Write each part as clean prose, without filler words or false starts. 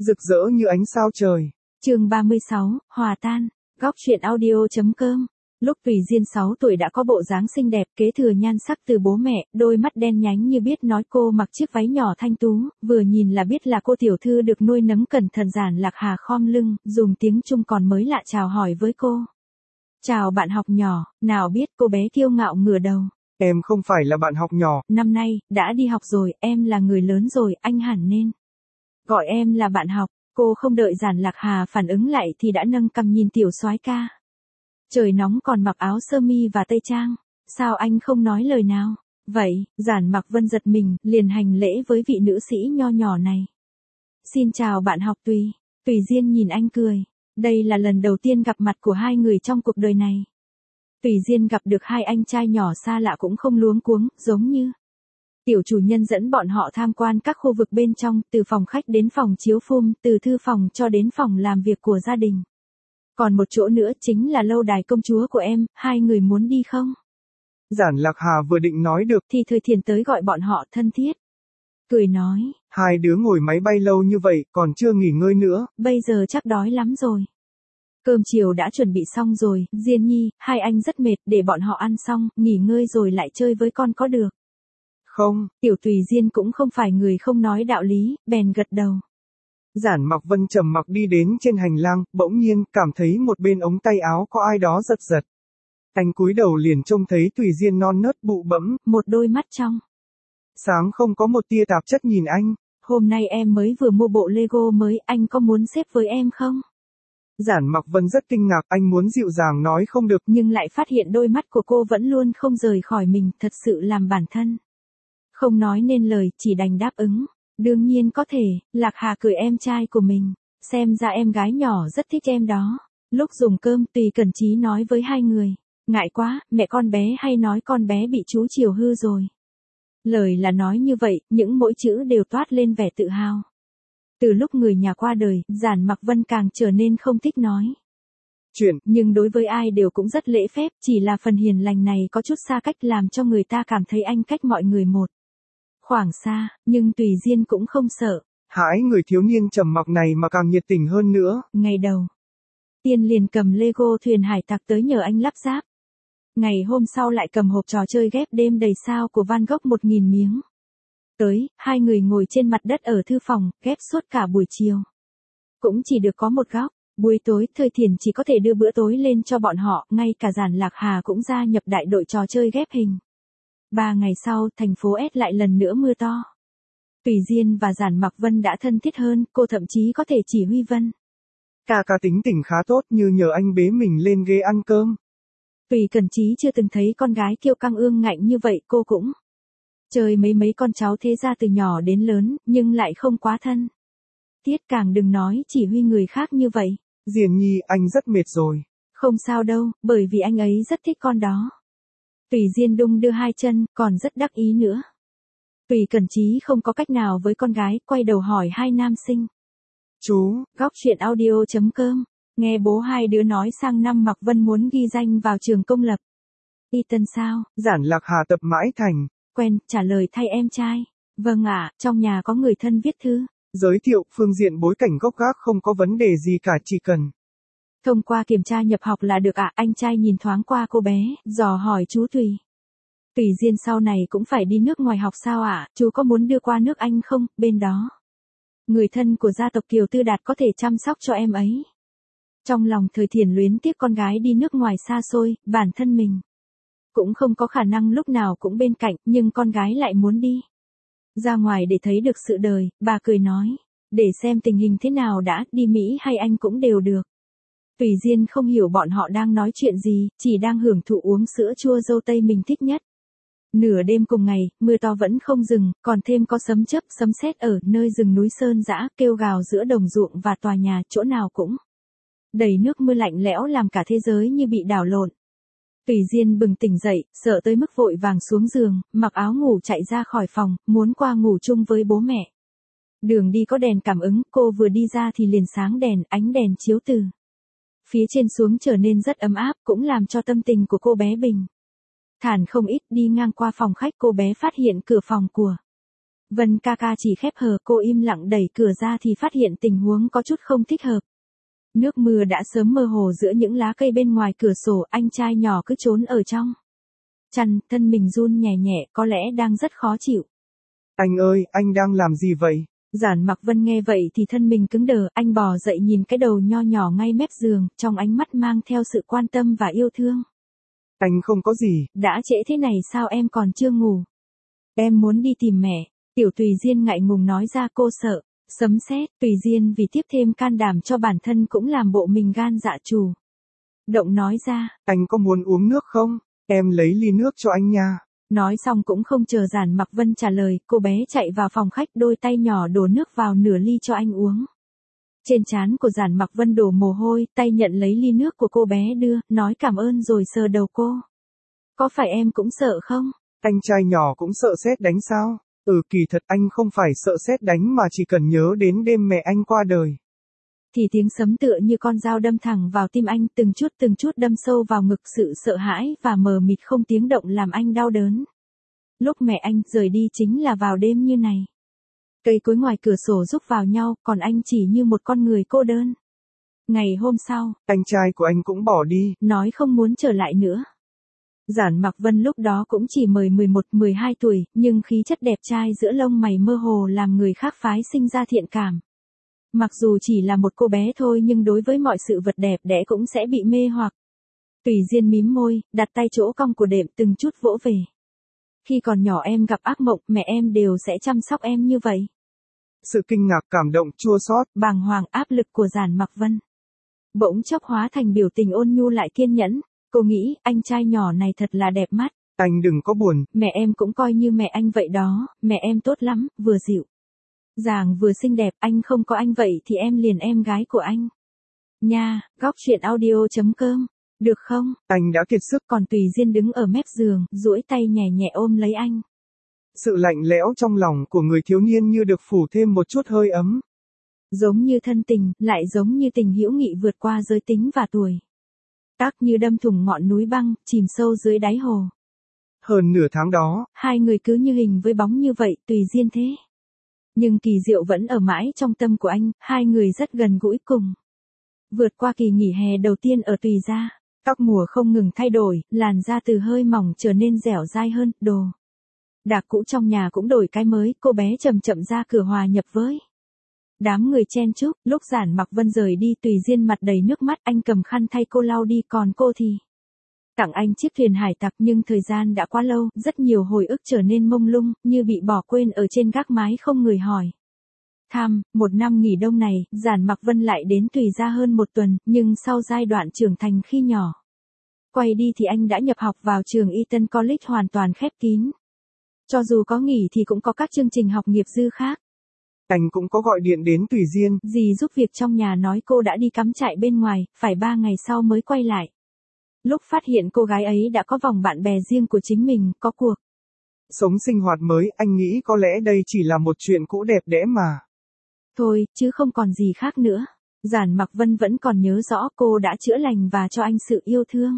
rực rỡ như ánh sao trời. Chương 36, hòa tan. Góc truyện audio.com. Lúc Tùy Diên 6 tuổi đã có bộ dáng xinh đẹp, kế thừa nhan sắc từ bố mẹ, đôi mắt đen nhánh như biết nói, cô mặc chiếc váy nhỏ thanh tú, vừa nhìn là biết là cô tiểu thư được nuôi nấng cẩn thận. Giản Lạc Hà khom lưng, dùng tiếng Trung còn mới lạ chào hỏi với cô. Chào bạn học nhỏ, nào biết cô bé kiêu ngạo ngửa đầu. Em không phải là bạn học nhỏ. Năm nay, đã đi học rồi, em là người lớn rồi, anh hẳn nên gọi em là bạn học. Cô không đợi Giản Lạc Hà phản ứng lại thì đã nâng cằm nhìn tiểu soái ca. Trời nóng còn mặc áo sơ mi và tây trang. Sao anh không nói lời nào? Vậy, Giản Mặc Vân giật mình, liền hành lễ với vị nữ sĩ nho nhỏ này. Xin chào bạn học Tùy. Tùy Diên nhìn anh cười. Đây là lần đầu tiên gặp mặt của hai người trong cuộc đời này. Tùy Diên gặp được hai anh trai nhỏ xa lạ cũng không luống cuống, giống như tiểu chủ nhân dẫn bọn họ tham quan các khu vực bên trong, từ phòng khách đến phòng chiếu phim, từ thư phòng cho đến phòng làm việc của gia đình. Còn một chỗ nữa chính là lâu đài công chúa của em, hai người muốn đi không? Giản Lạc Hà vừa định nói được thì Thời Thiền tới gọi bọn họ thân thiết. Cười nói. Hai đứa ngồi máy bay lâu như vậy, còn chưa nghỉ ngơi nữa. Bây giờ chắc đói lắm rồi. Cơm chiều đã chuẩn bị xong rồi, Diên Nhi, hai anh rất mệt, để bọn họ ăn xong, nghỉ ngơi rồi lại chơi với con có được. Không. Tiểu Tùy Diên cũng không phải người không nói đạo lý, bèn gật đầu. Giản Mặc Vân trầm mặc đi đến trên hành lang, bỗng nhiên cảm thấy một bên ống tay áo có ai đó giật giật. Anh cúi đầu liền trông thấy Tùy Diên non nớt bụ bẫm, một đôi mắt trong sáng không có một tia tạp chất nhìn anh. Hôm nay em mới vừa mua bộ Lego mới, anh có muốn xếp với em không? Giản Mặc Vân rất kinh ngạc, anh muốn dịu dàng nói không được, nhưng lại phát hiện đôi mắt của cô vẫn luôn không rời khỏi mình, thật sự làm bản thân không nói nên lời, chỉ đành đáp ứng. Đương nhiên có thể. Lạc Hà cười em trai của mình. Xem ra em gái nhỏ rất thích em đó. Lúc dùng cơm, Tùy Cẩn Chí nói với hai người. Ngại quá, mẹ con bé hay nói con bé bị chú chiều hư rồi. Lời là nói như vậy, những mỗi chữ đều toát lên vẻ tự hào. Từ lúc người nhà qua đời, Giản Mặc Vân càng trở nên không thích nói chuyện, nhưng đối với ai đều cũng rất lễ phép, chỉ là phần hiền lành này có chút xa cách làm cho người ta cảm thấy anh cách mọi người một khoảng xa, nhưng Tùy Diên cũng không sợ. Hãi người thiếu niên trầm mặc này mà càng nhiệt tình hơn nữa. Ngày đầu tiên liền cầm Lego thuyền hải tặc tới nhờ anh lắp ráp. Ngày hôm sau lại cầm hộp trò chơi ghép đêm đầy sao của Van Gogh 1000 miếng. Tới, hai người ngồi trên mặt đất ở thư phòng, ghép suốt cả buổi chiều. Cũng chỉ được có một góc. Buổi tối, Thời Thiền chỉ có thể đưa bữa tối lên cho bọn họ, ngay cả Giản Lạc Hà cũng gia nhập đại đội trò chơi ghép hình. 3 ngày sau, thành phố S lại lần nữa mưa to. Tùy Diên và Giản Mặc Vân đã thân thiết hơn, cô thậm chí có thể chỉ huy Vân Ca tính tình khá tốt, như nhờ anh bế mình lên ghế ăn cơm. Tùy Cẩn Chí chưa từng thấy con gái kiêu căng ương ngạnh như vậy, cô cũng chơi mấy con cháu thế gia từ nhỏ đến lớn, nhưng lại không quá thân thiết, càng đừng nói chỉ huy người khác như vậy. Diên Nhi, anh rất mệt rồi. Không sao đâu, bởi vì anh ấy rất thích con đó. Tùy Diên đung đưa hai chân, còn rất đắc ý nữa. Tùy Cẩn Chí không có cách nào với con gái, quay đầu hỏi hai nam sinh. Chú, Góc truyện audio.com. Nghe bố hai đứa nói sang năm Mặc Vân muốn ghi danh vào trường công lập. Y Tân sao? Giản Lạc Hà tập mãi thành quen, trả lời thay em trai. Vâng ạ, trong nhà có người thân viết thư. Giới thiệu, phương diện bối cảnh gốc gác không có vấn đề gì cả, chỉ cần thông qua kiểm tra nhập học là được ạ. Anh trai nhìn thoáng qua cô bé, dò hỏi chú Tùy. Tùy Diên sau này cũng phải đi nước ngoài học sao ạ? Chú có muốn đưa qua nước Anh không? Bên đó người thân của gia tộc Kiều Tư Đạt có thể chăm sóc cho em ấy. Trong lòng Thời Thiền luyến tiếc con gái đi nước ngoài xa xôi, bản thân mình cũng không có khả năng lúc nào cũng bên cạnh, nhưng con gái lại muốn đi ra ngoài để thấy được sự đời. Bà cười nói, để xem tình hình thế nào đã, đi Mỹ hay Anh cũng đều được. Tùy Diên không hiểu bọn họ đang nói chuyện gì, chỉ đang hưởng thụ uống sữa chua dâu tây mình thích nhất. Nửa đêm cùng ngày, mưa to vẫn không dừng, còn thêm có sấm chớp sấm sét ở nơi rừng núi sơn dã, kêu gào giữa đồng ruộng và tòa nhà, chỗ nào cũng đầy nước mưa lạnh lẽo làm cả thế giới như bị đảo lộn. Tùy Diên bừng tỉnh dậy, sợ tới mức vội vàng xuống giường, mặc áo ngủ chạy ra khỏi phòng, muốn qua ngủ chung với bố mẹ. Đường đi có đèn cảm ứng, cô vừa đi ra thì liền sáng đèn, ánh đèn chiếu từ phía trên xuống trở nên rất ấm áp, cũng làm cho tâm tình của cô bé bình thản không ít. Đi ngang qua phòng khách, cô bé phát hiện cửa phòng của Vân ca ca chỉ khép hờ, cô im lặng đẩy cửa ra thì phát hiện tình huống có chút không thích hợp. Nước mưa đã sớm mơ hồ giữa những lá cây bên ngoài cửa sổ, anh trai nhỏ cứ trốn ở trong chăn, thân mình run nhẹ nhẹ, có lẽ đang rất khó chịu. Anh ơi, anh đang làm gì vậy? Giản Mặc Vân nghe vậy thì thân mình cứng đờ, anh bò dậy nhìn cái đầu nho nhỏ ngay mép giường, trong ánh mắt mang theo sự quan tâm và yêu thương. Anh không có gì. Đã trễ thế này sao em còn chưa ngủ? Em muốn đi tìm mẹ. Tiểu Tùy Diên ngại ngùng nói ra, cô sợ sấm sét. Tùy Diên vì tiếp thêm can đảm cho bản thân cũng làm bộ mình gan dạ chủ động nói ra. Anh có muốn uống nước không? Em lấy ly nước cho anh nha. Nói xong cũng không chờ Giản Mặc Vân trả lời, cô bé chạy vào phòng khách, đôi tay nhỏ đổ nước vào nửa ly cho anh uống. Trên trán của Giản Mặc Vân đổ mồ hôi, tay nhận lấy ly nước của cô bé đưa, nói cảm ơn rồi sờ đầu cô. Có phải em cũng sợ không? Anh trai nhỏ cũng sợ sét đánh sao? Kỳ thật anh không phải sợ sét đánh mà chỉ cần nhớ đến đêm mẹ anh qua đời. Thì tiếng sấm tựa như con dao đâm thẳng vào tim anh, từng chút đâm sâu vào ngực, sự sợ hãi và mờ mịt không tiếng động làm anh đau đớn. Lúc mẹ anh rời đi chính là vào đêm như này. Cây cối ngoài cửa sổ rúc vào nhau, còn anh chỉ như một con người cô đơn. Ngày hôm sau, anh trai của anh cũng bỏ đi, nói không muốn trở lại nữa. Giản Mặc Vân lúc đó cũng chỉ 11-12 tuổi, nhưng khí chất đẹp trai giữa lông mày mơ hồ làm người khác phái sinh ra thiện cảm. Mặc dù chỉ là một cô bé thôi nhưng đối với mọi sự vật đẹp đẽ cũng sẽ bị mê hoặc. Tùy Diên mím môi, đặt tay chỗ cong của đệm từng chút vỗ về. Khi còn nhỏ em gặp ác mộng, mẹ em đều sẽ chăm sóc em như vậy. Sự kinh ngạc, cảm động, chua xót, bàng hoàng, áp lực của Giản Mặc Vân bỗng chốc hóa thành biểu tình ôn nhu lại kiên nhẫn. Cô nghĩ, anh trai nhỏ này thật là đẹp mắt. Anh đừng có buồn. Mẹ em cũng coi như mẹ anh vậy đó, mẹ em tốt lắm, vừa dịu dàng vừa xinh đẹp, anh không có anh vậy thì em liền em gái của anh. Nha, góc truyện audio.com, được không? Anh đã kiệt sức. Còn Tùy Diên đứng ở mép giường, duỗi tay nhẹ nhẹ ôm lấy anh. Sự lạnh lẽo trong lòng của người thiếu niên như được phủ thêm một chút hơi ấm. Giống như thân tình, lại giống như tình hữu nghị vượt qua giới tính và tuổi. Tác như đâm thủng ngọn núi băng, chìm sâu dưới đáy hồ. Hơn nửa tháng đó, hai người cứ như hình với bóng như vậy, Tùy Diên thế. Nhưng kỳ diệu vẫn ở mãi trong tâm của anh, hai người rất gần gũi cùng. Vượt qua kỳ nghỉ hè đầu tiên ở Tùy gia, các mùa không ngừng thay đổi, làn da từ hơi mỏng trở nên dẻo dai hơn, đồ đạc cũ trong nhà cũng đổi cái mới, cô bé chậm chậm ra cửa hòa nhập với đám người chen chúc. Lúc Giản Mặc Vân rời đi, Tùy Diên mặt đầy nước mắt, anh cầm khăn thay cô lau đi, còn cô thì tặng anh chiếc thuyền hải tặc. Nhưng thời gian đã quá lâu, rất nhiều hồi ức trở nên mông lung, như bị bỏ quên ở trên gác mái không người hỏi thăm. Một năm nghỉ đông này, Giản Mặc Vân lại đến Tùy gia hơn một tuần, nhưng sau giai đoạn trưởng thành khi nhỏ quay đi thì anh đã nhập học vào trường Eton College hoàn toàn khép kín. Cho dù có nghỉ thì cũng có các chương trình học nghiệp dư khác. Anh cũng có gọi điện đến Tùy Diên. Dì giúp việc trong nhà nói cô đã đi cắm trại bên ngoài, phải 3 ngày sau mới quay lại. Lúc phát hiện cô gái ấy đã có vòng bạn bè riêng của chính mình, có cuộc sống sinh hoạt mới, anh nghĩ có lẽ đây chỉ là một chuyện cũ đẹp đẽ mà. Thôi, chứ không còn gì khác nữa. Giản Mặc Vân vẫn còn nhớ rõ cô đã chữa lành và cho anh sự yêu thương.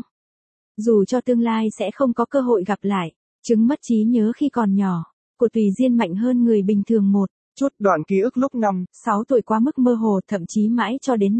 Dù cho tương lai sẽ không có cơ hội gặp lại, chứng mất trí nhớ khi còn nhỏ của Tùy Diên mạnh hơn người bình thường một chút. Đoạn ký ức lúc 6 tuổi quá mức mơ hồ, thậm chí mãi cho đến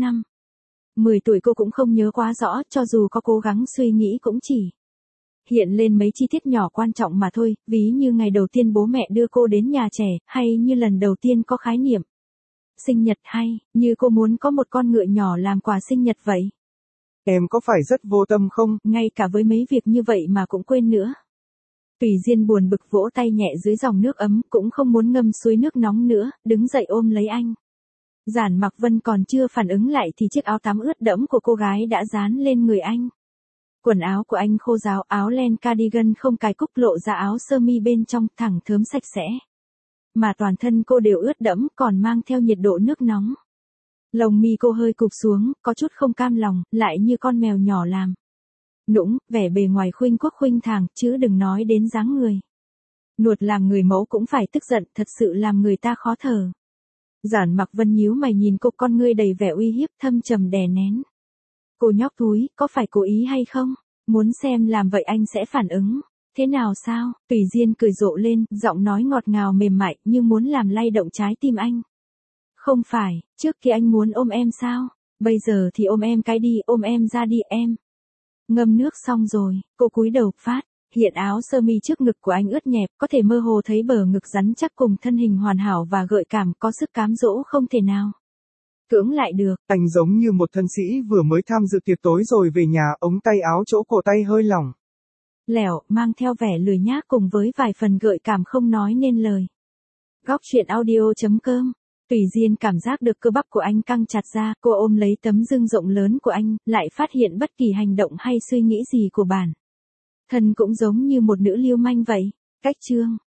10 tuổi cô cũng không nhớ quá rõ, cho dù có cố gắng suy nghĩ cũng chỉ hiện lên mấy chi tiết nhỏ quan trọng mà thôi, ví như ngày đầu tiên bố mẹ đưa cô đến nhà trẻ, hay như lần đầu tiên có khái niệm sinh nhật, hay như cô muốn có một con ngựa nhỏ làm quà sinh nhật vậy. Em có phải rất vô tâm không? Ngay cả với mấy việc như vậy mà cũng quên nữa. Tùy Diên buồn bực vỗ tay nhẹ dưới dòng nước ấm, cũng không muốn ngâm suối nước nóng nữa, đứng dậy ôm lấy anh. Giản Mặc Vân còn chưa phản ứng lại thì chiếc áo tắm ướt đẫm của cô gái đã dán lên người anh. Quần áo của anh khô ráo, áo len cardigan không cài cúc lộ ra áo sơ mi bên trong, thẳng thớm sạch sẽ. Mà toàn thân cô đều ướt đẫm, còn mang theo nhiệt độ nước nóng. Lồng mi cô hơi cụp xuống, có chút không cam lòng, lại như con mèo nhỏ làm nũng, vẻ bề ngoài khuynh quốc khuynh thàng, chứ đừng nói đến dáng người. Nuột làm người mẫu cũng phải tức giận, thật sự làm người ta khó thở. Giản Mặc Vân nhíu mày nhìn cô, con ngươi đầy vẻ uy hiếp, thâm trầm đè nén. Cô nhóc thúi, có phải cố ý hay không? Muốn xem làm vậy anh sẽ phản ứng Thế nào sao? Tùy Diên cười rộ lên, giọng nói ngọt ngào mềm mại như muốn làm lay động trái tim anh. Không phải, trước kia anh muốn ôm em sao? Bây giờ thì ôm em cái đi, ôm em ra đi em. Ngâm nước xong rồi, cô cúi đầu phát. Hiện áo sơ mi trước ngực của anh ướt nhẹp, có thể mơ hồ thấy bờ ngực rắn chắc cùng thân hình hoàn hảo và gợi cảm, có sức cám dỗ không thể nào cưỡng lại được. Anh giống như một thân sĩ vừa mới tham dự tiệc tối rồi về nhà, ống tay áo chỗ cổ tay hơi lỏng lẻo, mang theo vẻ lười nhác cùng với vài phần gợi cảm không nói nên lời. Góc truyện audio.com. Tùy Diên cảm giác được cơ bắp của anh căng chặt ra, cô ôm lấy tấm lưng rộng lớn của anh, lại phát hiện bất kỳ hành động hay suy nghĩ gì của bản thân cũng giống như một nữ lưu manh vậy. Cách chương